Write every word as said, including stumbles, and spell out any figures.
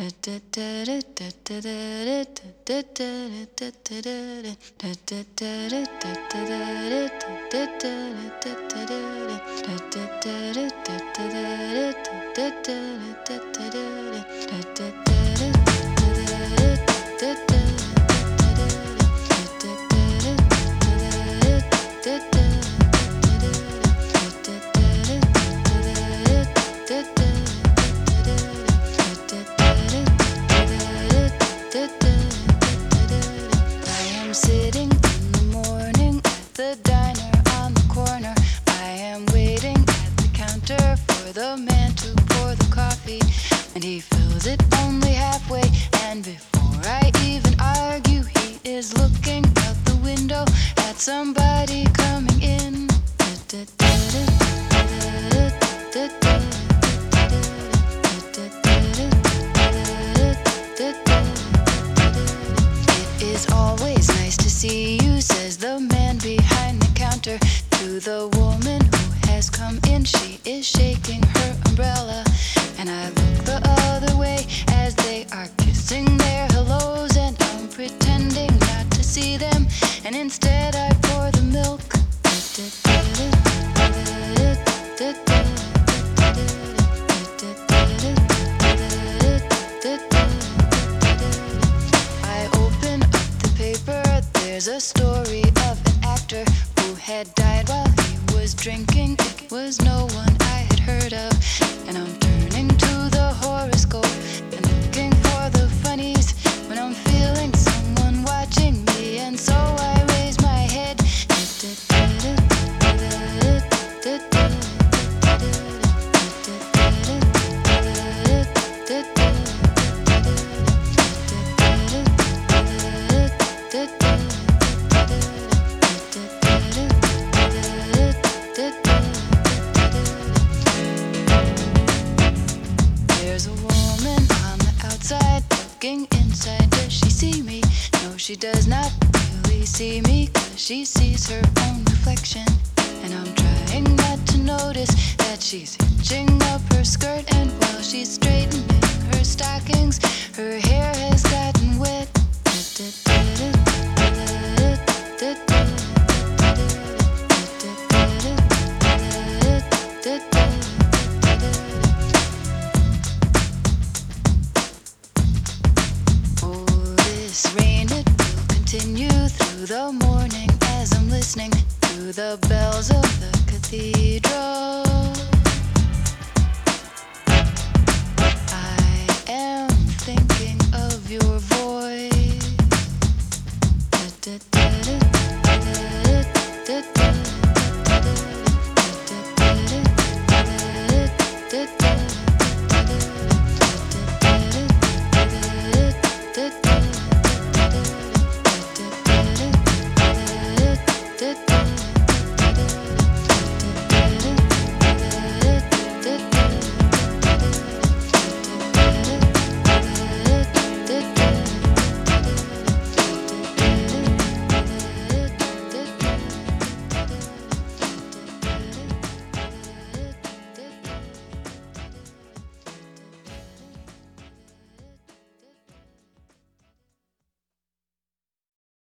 Sitting in the morning at the diner on the corner. I am waiting at the counter for the man to pour the coffee, and he fills it only halfway. And before I even argue, he is looking out the window at somebody coming in. It is always nice to see you, says the man behind the counter to the woman who has come in. She is shaking her umbrella, and I look the other way as they are kissing their hellos, and I'm pretending not to see them, and instead I pour the milk. I open up the paper. There's a story of an actor who had died while he was drinking. It was no one I had heard of, and I'm turning to the horoscope and looking for the funnies when I'm feeling someone watching me, and so I raise my head. There's a woman on the outside looking inside. Does she see me? No, she does not really see me, 'cause she sees her own reflection. And I'm trying not to notice that she's hitching up her skirt, and while she's straightening her stockings, her hair has gotten wet. Oh, this rain, it will continue through the morning as I'm listening to the bells of the cathedral. I am